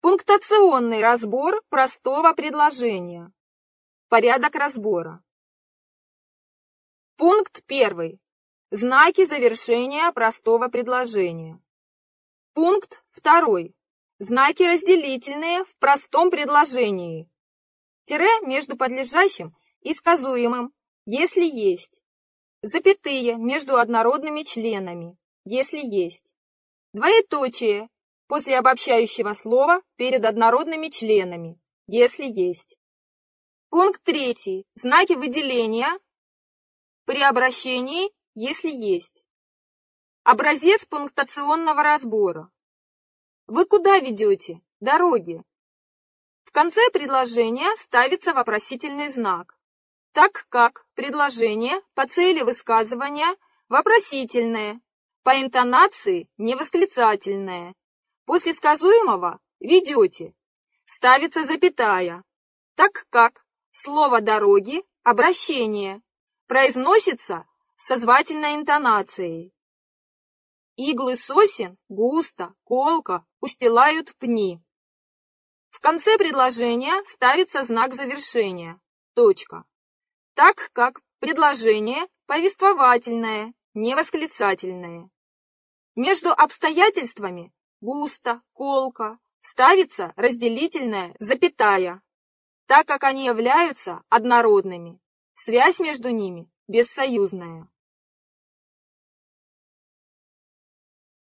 Пунктуационный разбор простого предложения. Порядок разбора. Пункт 1. Знаки завершения простого предложения. Пункт 2. Знаки разделительные в простом предложении. Тире между подлежащим и сказуемым, если есть. Запятые между однородными членами, если есть. Двоеточие после обобщающего слова перед однородными членами, если есть. Пункт 3. Знаки выделения при обращении, если есть. Образец пунктуационного разбора. Вы куда ведете? Дороги. В конце предложения ставится вопросительный знак, так как предложение по цели высказывания вопросительное, по интонации невосклицательное. После сказуемого «ведете» ставится запятая, так как слово «дороги» – обращение, произносится со звательной интонацией. Иглы сосен густо, колко устилают пни. В конце предложения ставится знак завершения, точка, так как предложение повествовательное, невосклицательное. Между обстоятельствами густо, колко ставится разделительная запятая, так как они являются однородными, связь между ними бессоюзная.